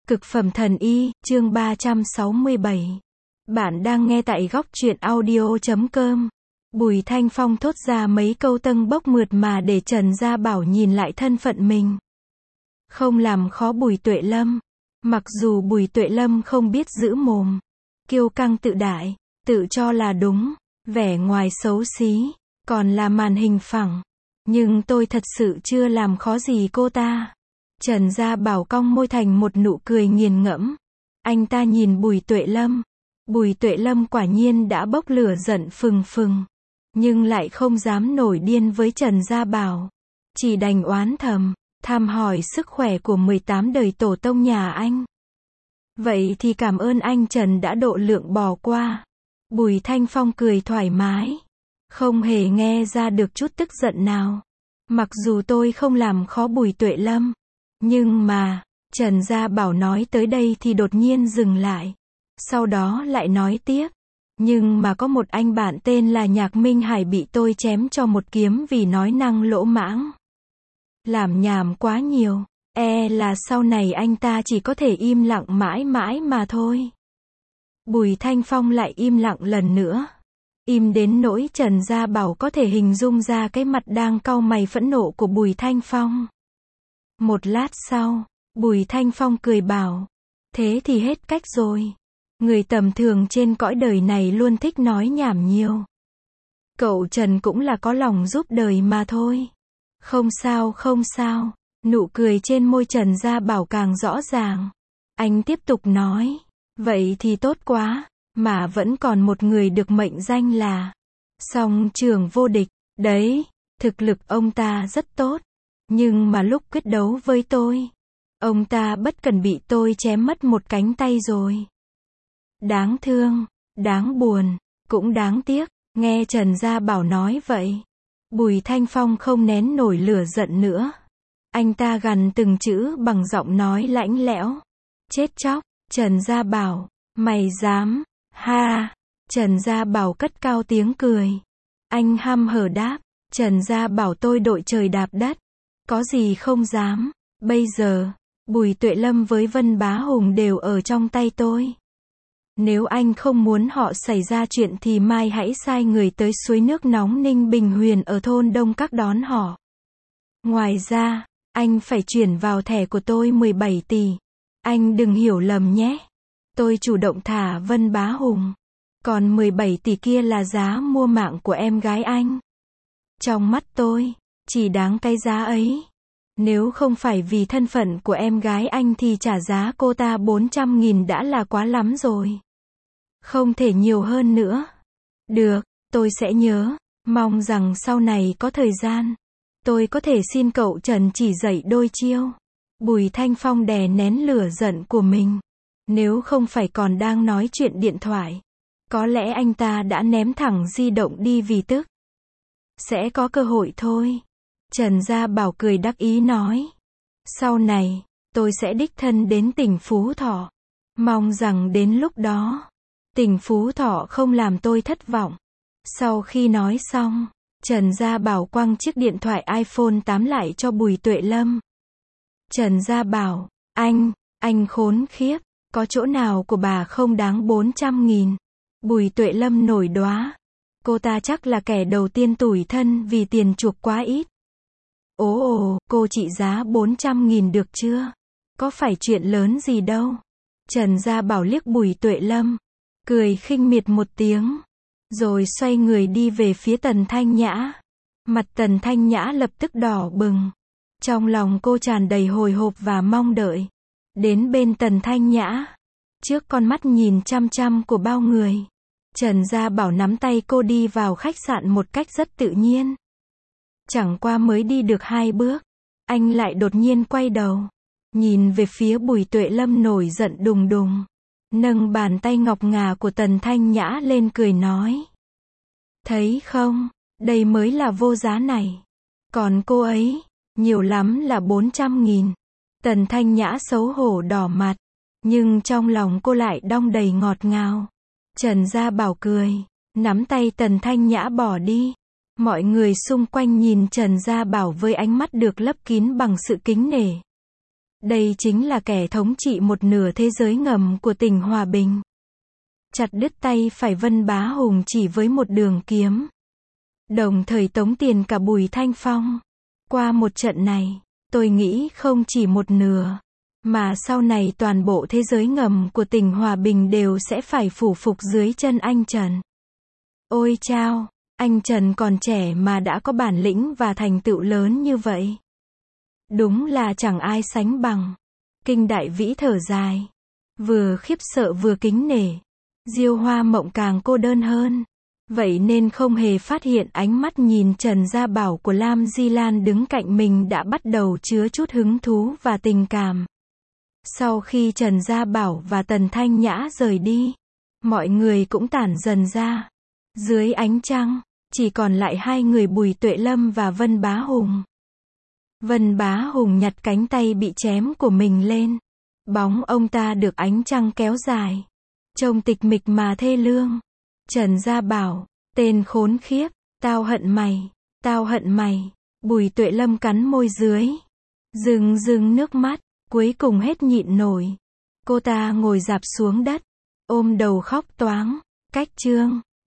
Cực phẩm thần y, chương 367. Bạn đang nghe tại góc truyện audio.com. Bùi Thanh Phong thốt ra mấy câu tâng bốc mượt mà để Trần Gia Bảo nhìn lại thân phận mình. Không làm khó Bùi Tuệ Lâm. Mặc dù Bùi Tuệ Lâm không biết giữ mồm, kiêu căng tự đại, tự cho là đúng, vẻ ngoài xấu xí, còn là màn hình phẳng. Nhưng tôi thật sự chưa làm khó gì cô ta. Trần Gia Bảo cong môi thành một nụ cười nghiền ngẫm. Anh ta nhìn Bùi Tuệ Lâm. Bùi Tuệ Lâm quả nhiên đã bốc lửa giận phừng phừng, nhưng lại không dám nổi điên với Trần Gia Bảo. Chỉ đành oán thầm, thăm hỏi sức khỏe của 18 đời tổ tông nhà anh. Vậy thì cảm ơn anh Trần đã độ lượng bỏ qua. Bùi Thanh Phong cười thoải mái, không hề nghe ra được chút tức giận nào. Mặc dù tôi không làm khó Bùi Tuệ Lâm, nhưng mà, Trần Gia Bảo nói tới đây thì đột nhiên dừng lại. Sau đó lại nói tiếp. Nhưng mà có một anh bạn tên là Nhạc Minh Hải bị tôi chém cho một kiếm vì nói năng lỗ mãng. Làm nhảm quá nhiều, là sau này anh ta chỉ có thể im lặng mãi mãi mà thôi. Bùi Thanh Phong lại im lặng lần nữa. Im đến nỗi Trần Gia Bảo có thể hình dung ra cái mặt đang cau mày phẫn nộ của Bùi Thanh Phong. Một lát sau, Bùi Thanh Phong cười bảo, thế thì hết cách rồi. Người tầm thường trên cõi đời này luôn thích nói nhảm nhiều. Cậu Trần cũng là có lòng giúp đời mà thôi. Không sao không sao, nụ cười trên môi Trần Gia Bảo càng rõ ràng. Anh tiếp tục nói, vậy thì tốt quá, mà vẫn còn một người được mệnh danh là song trường vô địch. Đấy, thực lực ông ta rất tốt. Nhưng mà lúc quyết đấu với tôi, ông ta bất cần bị tôi chém mất một cánh tay rồi. Đáng thương, đáng buồn, cũng đáng tiếc. Nghe Trần Gia Bảo nói vậy, Bùi Thanh Phong không nén nổi lửa giận nữa. Anh ta gằn từng chữ bằng giọng nói lạnh lẽo. Chết chóc, Trần Gia Bảo, mày dám, ha. Trần Gia Bảo cất cao tiếng cười. Anh hăm hở đáp, Trần Gia Bảo tôi đội trời đạp đất. Có gì không dám, bây giờ, Bùi Tuệ Lâm với Vân Bá Hùng đều ở trong tay tôi. Nếu anh không muốn họ xảy ra chuyện thì mai hãy sai người tới suối nước nóng Ninh Bình Huyền ở thôn Đông Các đón họ. Ngoài ra, anh phải chuyển vào thẻ của tôi 17 tỷ. Anh đừng hiểu lầm nhé. Tôi chủ động thả Vân Bá Hùng. Còn 17 tỷ kia là giá mua mạng của em gái anh. Trong mắt tôi, chỉ đáng cái giá ấy. Nếu không phải vì thân phận của em gái anh thì trả giá cô ta 400.000 đã là quá lắm rồi. Không thể nhiều hơn nữa. Được, tôi sẽ nhớ. Mong rằng sau này có thời gian, tôi có thể xin cậu Trần chỉ dạy đôi chiêu. Bùi Thanh Phong đè nén lửa giận của mình. Nếu không phải còn đang nói chuyện điện thoại, có lẽ anh ta đã ném thẳng di động đi vì tức. Sẽ có cơ hội thôi. Trần Gia Bảo cười đắc ý nói. Sau này, tôi sẽ đích thân đến tỉnh Phú Thọ. Mong rằng đến lúc đó, tỉnh Phú Thọ không làm tôi thất vọng. Sau khi nói xong, Trần Gia Bảo quăng chiếc điện thoại iPhone 8 lại cho Bùi Tuệ Lâm. Trần Gia Bảo, anh khốn khiếp, có chỗ nào của bà không đáng 400.000? Bùi Tuệ Lâm nổi đoá. Cô ta chắc là kẻ đầu tiên tủi thân vì tiền chuộc quá ít. Ồ, cô trị giá 400.000 được chưa? Có phải chuyện lớn gì đâu. Trần Gia Bảo liếc Bùi Tuệ Lâm, cười khinh miệt một tiếng, rồi xoay người đi về phía Tần Thanh Nhã. Mặt Tần Thanh Nhã lập tức đỏ bừng. Trong lòng cô tràn đầy hồi hộp và mong đợi. Đến bên Tần Thanh Nhã, trước con mắt nhìn chăm chăm của bao người, Trần Gia Bảo nắm tay cô đi vào khách sạn một cách rất tự nhiên. Chẳng qua mới đi được 2 bước, anh lại đột nhiên quay đầu, nhìn về phía Bùi Tuệ Lâm nổi giận đùng đùng, nâng bàn tay ngọc ngà của Tần Thanh Nhã lên cười nói. Thấy không, đây mới là vô giá này. Còn cô ấy, nhiều lắm là 400.000. Tần Thanh Nhã xấu hổ đỏ mặt, nhưng trong lòng cô lại đong đầy ngọt ngào. Trần Gia Bảo cười, nắm tay Tần Thanh Nhã bỏ đi. Mọi người xung quanh nhìn Trần Gia Bảo với ánh mắt được lấp kín bằng sự kính nể. Đây chính là kẻ thống trị một nửa thế giới ngầm của tỉnh Hòa Bình. Chặt đứt tay phải Vân Bá Hùng chỉ với một đường kiếm. Đồng thời tống tiền cả Bùi Thanh Phong. Qua một trận này, tôi nghĩ không chỉ một nửa, mà sau này toàn bộ thế giới ngầm của tỉnh Hòa Bình đều sẽ phải phủ phục dưới chân anh Trần. Ôi chao, anh Trần còn trẻ mà đã có bản lĩnh và thành tựu lớn như vậy. Đúng là chẳng ai sánh bằng. Kinh Đại Vĩ thở dài. Vừa khiếp sợ vừa kính nể. Diêu Hoa Mộng càng cô đơn hơn. Vậy nên không hề phát hiện ánh mắt nhìn Trần Gia Bảo của Lam Di Lan đứng cạnh mình đã bắt đầu chứa chút hứng thú và tình cảm. Sau khi Trần Gia Bảo và Tần Thanh Nhã rời đi, mọi người cũng tản dần ra. Dưới ánh trăng, chỉ còn lại hai người Bùi Tuệ Lâm và Vân Bá Hùng. Vân Bá Hùng nhặt cánh tay bị chém của mình lên. Bóng ông ta được ánh trăng kéo dài. Trông tịch mịch mà thê lương. Trần Gia Bảo, tên khốn khiếp, tao hận mày, tao hận mày. Bùi Tuệ Lâm cắn môi dưới. Rưng nước mắt, cuối cùng hết nhịn nổi. Cô ta ngồi rạp xuống đất, ôm đầu khóc toáng. Cách chương